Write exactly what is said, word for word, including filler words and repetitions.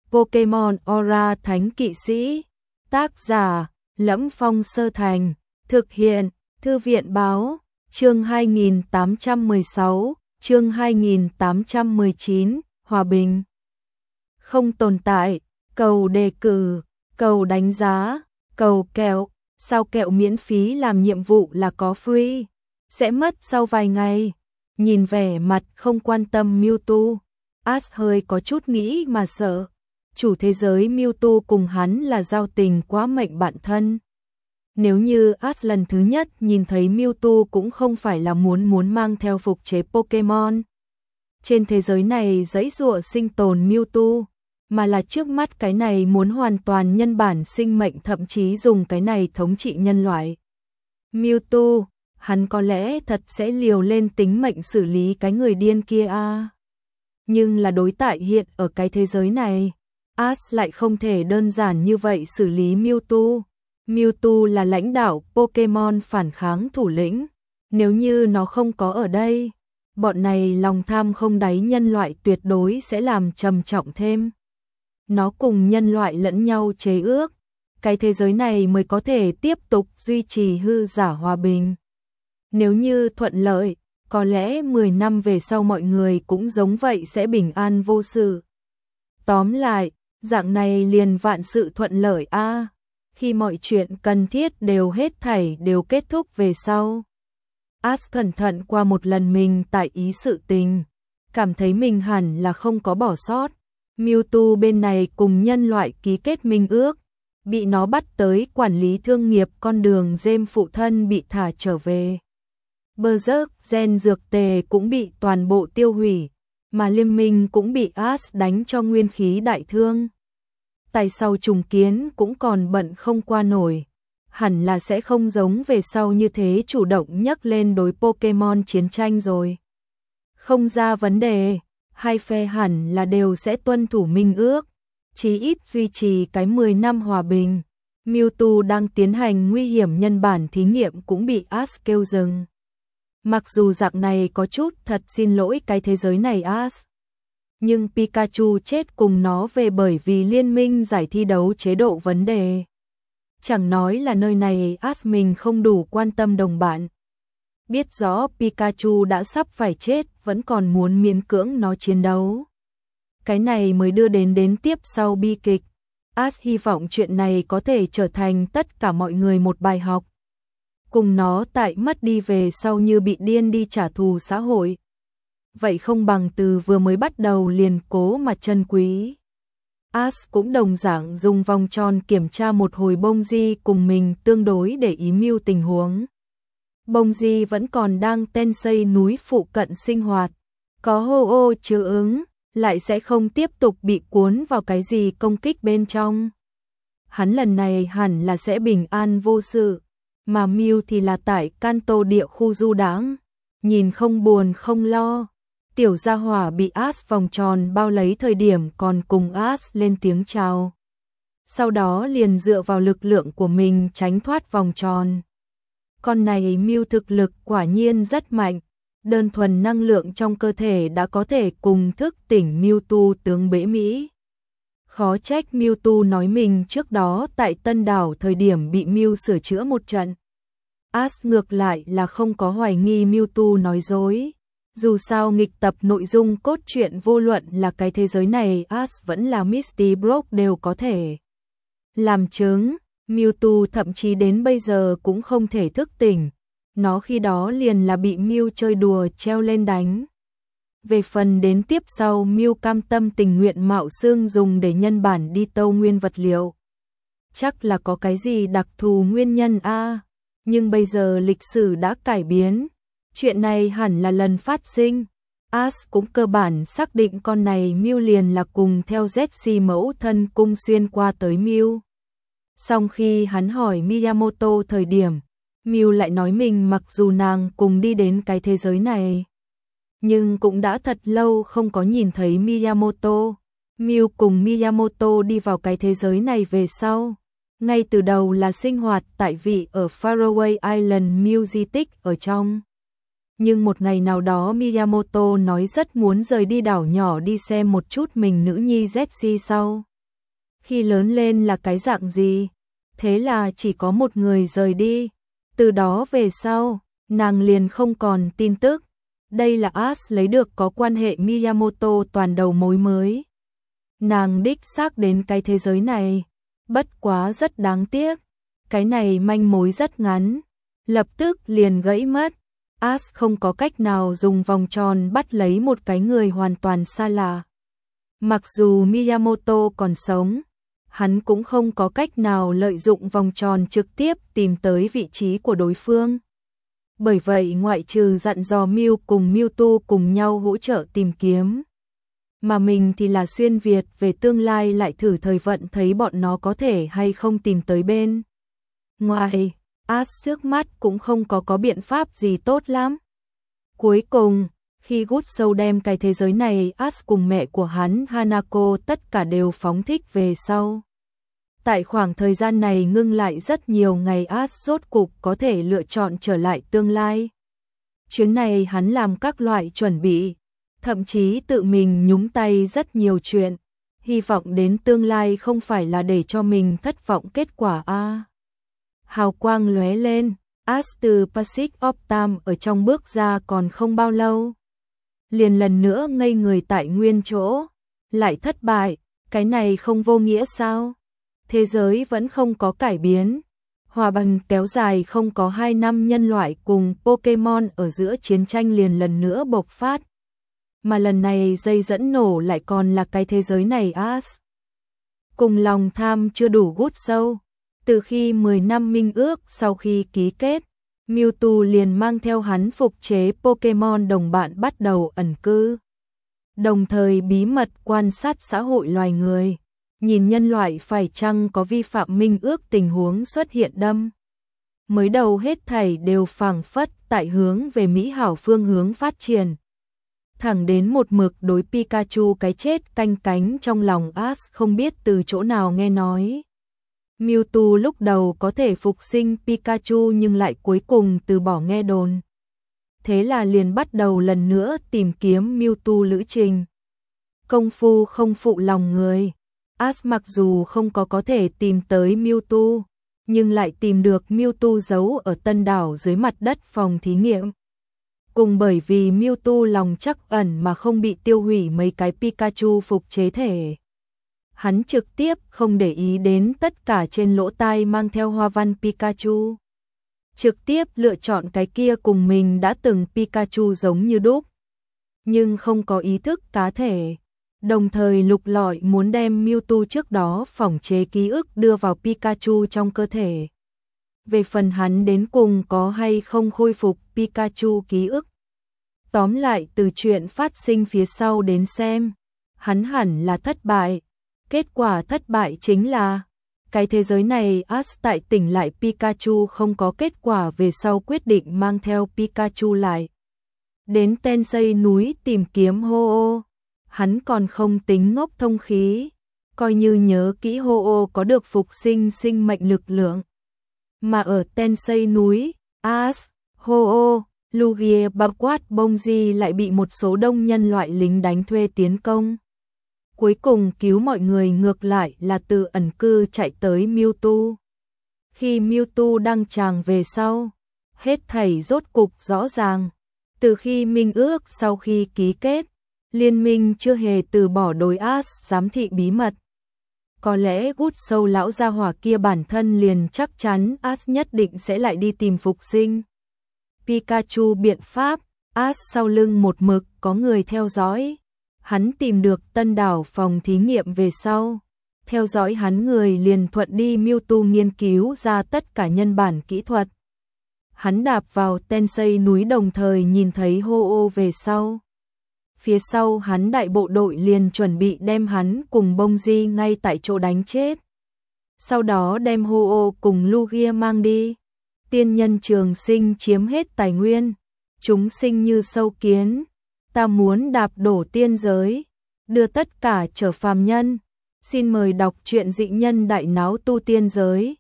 Pokemon Aura Thánh Kỵ Sĩ. Tác giả: Lẫm Phong Sơ Thành. Thực hiện: Thư viện báo. Chương hai nghìn tám trăm mười sáu, chương hai nghìn tám trăm mười chín, Hòa bình. Không tồn tại, cầu đề cử, cầu đánh giá, cầu kẹo, sao kẹo miễn phí làm nhiệm vụ là có free, sẽ mất sau vài ngày. Nhìn vẻ mặt không quan tâm Mewtwo, Ash hơi có chút nghĩ mà sợ. Chủ thế giới Mewtwo cùng hắn là giao tình quá mệnh bạn thân. Nếu như Ash lần thứ nhất nhìn thấy Mewtwo cũng không phải là muốn muốn mang theo phục chế Pokemon. Trên thế giới này dãy dụa sinh tồn Mewtwo, mà là trước mắt cái này muốn hoàn toàn nhân bản sinh mệnh, thậm chí dùng cái này thống trị nhân loại. Mewtwo, hắn có lẽ thật sẽ liều lên tính mệnh xử lý cái người điên kia à. Nhưng là đối tại hiện ở cái thế giới này, Ash lại không thể đơn giản như vậy xử lý Mewtwo. Mewtwo là lãnh đạo Pokemon phản kháng thủ lĩnh. Nếu như nó không có ở đây, bọn này lòng tham không đáy nhân loại tuyệt đối sẽ làm trầm trọng thêm. Nó cùng nhân loại lẫn nhau chế ước, cái thế giới này mới có thể tiếp tục duy trì hư giả hòa bình. Nếu như thuận lợi, có lẽ mười năm về sau mọi người cũng giống vậy sẽ bình an vô sự. Tóm lại, dạng này liền vạn sự thuận lợi a. À, khi mọi chuyện cần thiết đều hết thảy đều kết thúc về sau. Ash cẩn thận qua một lần mình tại ý sự tình, cảm thấy mình hẳn là không có bỏ sót. Mewtwo bên này cùng nhân loại ký kết minh ước, bị nó bắt tới quản lý thương nghiệp con đường Gem phụ thân bị thả trở về. Berserk gen dược tề cũng bị toàn bộ tiêu hủy, mà liên minh cũng bị Ash đánh cho nguyên khí đại thương. Tại sau trùng kiến cũng còn bận không qua nổi, hẳn là sẽ không giống về sau như thế chủ động nhắc lên đối Pokemon chiến tranh rồi. Không ra vấn đề, hai phe hẳn là đều sẽ tuân thủ minh ước, chí ít duy trì cái mười năm hòa bình. Mewtwo đang tiến hành nguy hiểm nhân bản thí nghiệm cũng bị Ash kêu dừng. Mặc dù dạng này có chút thật xin lỗi cái thế giới này Ash, nhưng Pikachu chết cùng nó về bởi vì liên minh giải thi đấu chế độ vấn đề. Chẳng nói là nơi này Ash mình không đủ quan tâm đồng bạn. Biết rõ Pikachu đã sắp phải chết vẫn còn muốn miễn cưỡng nó chiến đấu. Cái này mới đưa đến đến tiếp sau bi kịch. Ash hy vọng chuyện này có thể trở thành tất cả mọi người một bài học. Cùng nó tại mất đi về sau như bị điên đi trả thù xã hội. Vậy không bằng từ vừa mới bắt đầu liền cố mà trân quý. Ash cũng đồng dạng dùng vòng tròn kiểm tra một hồi Bông-di cùng mình tương đối để ý mưu tình huống. Bông-di vẫn còn đang ten xây núi phụ cận sinh hoạt, có hô ô chứa ứng, lại sẽ không tiếp tục bị cuốn vào cái gì công kích bên trong. Hắn lần này hẳn là sẽ bình an vô sự, mà Mew thì là tại Kanto địa khu du đãng, nhìn không buồn không lo. Tiểu gia hỏa bị Ash vòng tròn bao lấy thời điểm còn cùng Ash lên tiếng chào. Sau đó liền dựa vào lực lượng của mình tránh thoát vòng tròn. Con này Mew thực lực quả nhiên rất mạnh, đơn thuần năng lượng trong cơ thể đã có thể cùng thức tỉnh Mewtwo tướng bể Mỹ. Khó trách Mewtwo nói mình trước đó tại Tân Đảo thời điểm bị Mew sửa chữa một trận. Ash ngược lại là không có hoài nghi Mewtwo nói dối. Dù sao nghịch tập nội dung cốt truyện vô luận là cái thế giới này Ash vẫn là Misty Brook đều có thể làm chứng. Mewtwo thậm chí đến bây giờ cũng không thể thức tỉnh. Nó khi đó liền là bị Mew chơi đùa treo lên đánh. Về phần đến tiếp sau Mew cam tâm tình nguyện mạo xương dùng để nhân bản đi tâu nguyên vật liệu. Chắc là có cái gì đặc thù nguyên nhân a. À, nhưng bây giờ lịch sử đã cải biến. Chuyện này hẳn là lần phát sinh. Ash cũng cơ bản xác định con này Mew liền là cùng theo Jessie mẫu thân cung xuyên qua tới Mew. Song khi hắn hỏi Miyamoto thời điểm, Mew lại nói mình mặc dù nàng cùng đi đến cái thế giới này, nhưng cũng đã thật lâu không có nhìn thấy Miyamoto. Mew cùng Miyamoto đi vào cái thế giới này về sau, ngay từ đầu là sinh hoạt tại vị ở Faraway Island Music ở trong. Nhưng một ngày nào đó Miyamoto nói rất muốn rời đi đảo nhỏ đi xem một chút mình nữ nhi Jessie sau. khi lớn lên là cái dạng gì. Thế là chỉ có một người rời đi. Từ đó về sau, nàng liền không còn tin tức. Đây là Ash lấy được có quan hệ Miyamoto toàn đầu mối mới. Nàng đích xác đến cái thế giới này. Bất quá rất đáng tiếc. Cái này manh mối rất ngắn. Lập tức liền gãy mất. Ash không có cách nào dùng vòng tròn bắt lấy một cái người hoàn toàn xa lạ. Mặc dù Miyamoto còn sống, hắn cũng không có cách nào lợi dụng vòng tròn trực tiếp tìm tới vị trí của đối phương. Bởi vậy ngoại trừ dặn dò Mew cùng Mewtwo cùng nhau hỗ trợ tìm kiếm, mà mình thì là xuyên Việt về tương lai lại thử thời vận thấy bọn nó có thể hay không tìm tới bên. Ngoài, Ash trước mắt cũng không có có biện pháp gì tốt lắm. Cuối cùng, khi Good Soul đem cái thế giới này, Ash cùng mẹ của hắn Hanako tất cả đều phóng thích về sau. Tại khoảng thời gian này ngưng lại rất nhiều ngày, Ash rốt cục có thể lựa chọn trở lại tương lai. Chuyến này hắn làm các loại chuẩn bị, thậm chí tự mình nhúng tay rất nhiều chuyện, hy vọng đến tương lai không phải là để cho mình thất vọng kết quả a. À, hào quang lóe lên, Ash từ Pacific of Time ở trong bước ra còn không bao lâu. Liền lần nữa ngây người tại nguyên chỗ, lại thất bại, cái này không vô nghĩa sao? Thế giới vẫn không có cải biến. Hòa bình kéo dài không có hai năm, nhân loại cùng Pokemon ở giữa chiến tranh liền lần nữa bộc phát. Mà lần này dây dẫn nổ lại còn là cái thế giới này. Ash cùng lòng tham chưa đủ Good Soul. Từ khi mười năm minh ước sau khi ký kết, Mewtwo liền mang theo hắn phục chế Pokemon đồng bạn bắt đầu ẩn cư. Đồng thời bí mật quan sát xã hội loài người, nhìn nhân loại phải chăng có vi phạm minh ước tình huống xuất hiện đâm. Mới đầu hết thảy đều phảng phất tại hướng về mỹ hảo phương hướng phát triển. Thẳng đến một mực đối Pikachu cái chết canh cánh trong lòng Ash không biết từ chỗ nào nghe nói. Mewtwo lúc đầu có thể phục sinh Pikachu nhưng lại cuối cùng từ bỏ nghe đồn. Thế là liền bắt đầu lần nữa tìm kiếm Mewtwo lữ trình. Công phu không phụ lòng người. Ash mặc dù không có có thể tìm tới Mewtwo, nhưng lại tìm được Mewtwo giấu ở Tân Đảo dưới mặt đất phòng thí nghiệm. Cùng bởi vì Mewtwo lòng trắc ẩn mà không bị tiêu hủy mấy cái Pikachu phục chế thể. Hắn trực tiếp không để ý đến tất cả trên lỗ tai mang theo hoa văn Pikachu. Trực tiếp lựa chọn cái kia cùng mình đã từng Pikachu giống như đúc, nhưng không có ý thức cá thể. Đồng thời lục lọi muốn đem Mewtwo trước đó phỏng chế ký ức đưa vào Pikachu trong cơ thể. Về phần hắn đến cùng có hay không khôi phục Pikachu ký ức. Tóm lại từ chuyện phát sinh phía sau đến xem, hắn hẳn là thất bại. Kết quả thất bại chính là cái thế giới này Ash tại tỉnh lại Pikachu không có kết quả, về sau quyết định mang theo Pikachu lại. Đến Tensei núi tìm kiếm Ho-Oh. Hắn còn không tính ngốc thông khí, coi như nhớ kỹ Ho-Oh có được phục sinh sinh mệnh lực lượng. Mà ở Tensei núi, Ash, Ho-Oh, Lugia, Backward Bongji lại bị một số đông nhân loại lính đánh thuê tiến công. Cuối cùng cứu mọi người ngược lại là từ ẩn cư chạy tới Mewtwo. Khi Mewtwo đăng tràng về sau, hết thảy rốt cục rõ ràng. Từ khi minh ước sau khi ký kết, liên minh chưa hề từ bỏ đối Ash giám thị bí mật. Có lẽ Good Soul lão gia hỏa kia bản thân liền chắc chắn Ash nhất định sẽ lại đi tìm phục sinh Pikachu biện pháp. Ash sau lưng một mực có người theo dõi. Hắn tìm được Tân Đảo phòng thí nghiệm về sau, theo dõi hắn người liền thuận đi Mewtwo nghiên cứu ra tất cả nhân bản kỹ thuật. Hắn đạp vào Tensei núi đồng thời nhìn thấy Ho-Oh về sau. Phía sau hắn đại bộ đội liền chuẩn bị đem hắn cùng Bongji ngay tại chỗ đánh chết. Sau đó đem Ho-Oh cùng Lugia mang đi. Tiên nhân trường sinh chiếm hết tài nguyên, chúng sinh như sâu kiến. Ta muốn đạp đổ tiên giới, đưa tất cả trở phàm nhân. Xin mời đọc truyện Dị Nhân Đại Náo Tu Tiên Giới.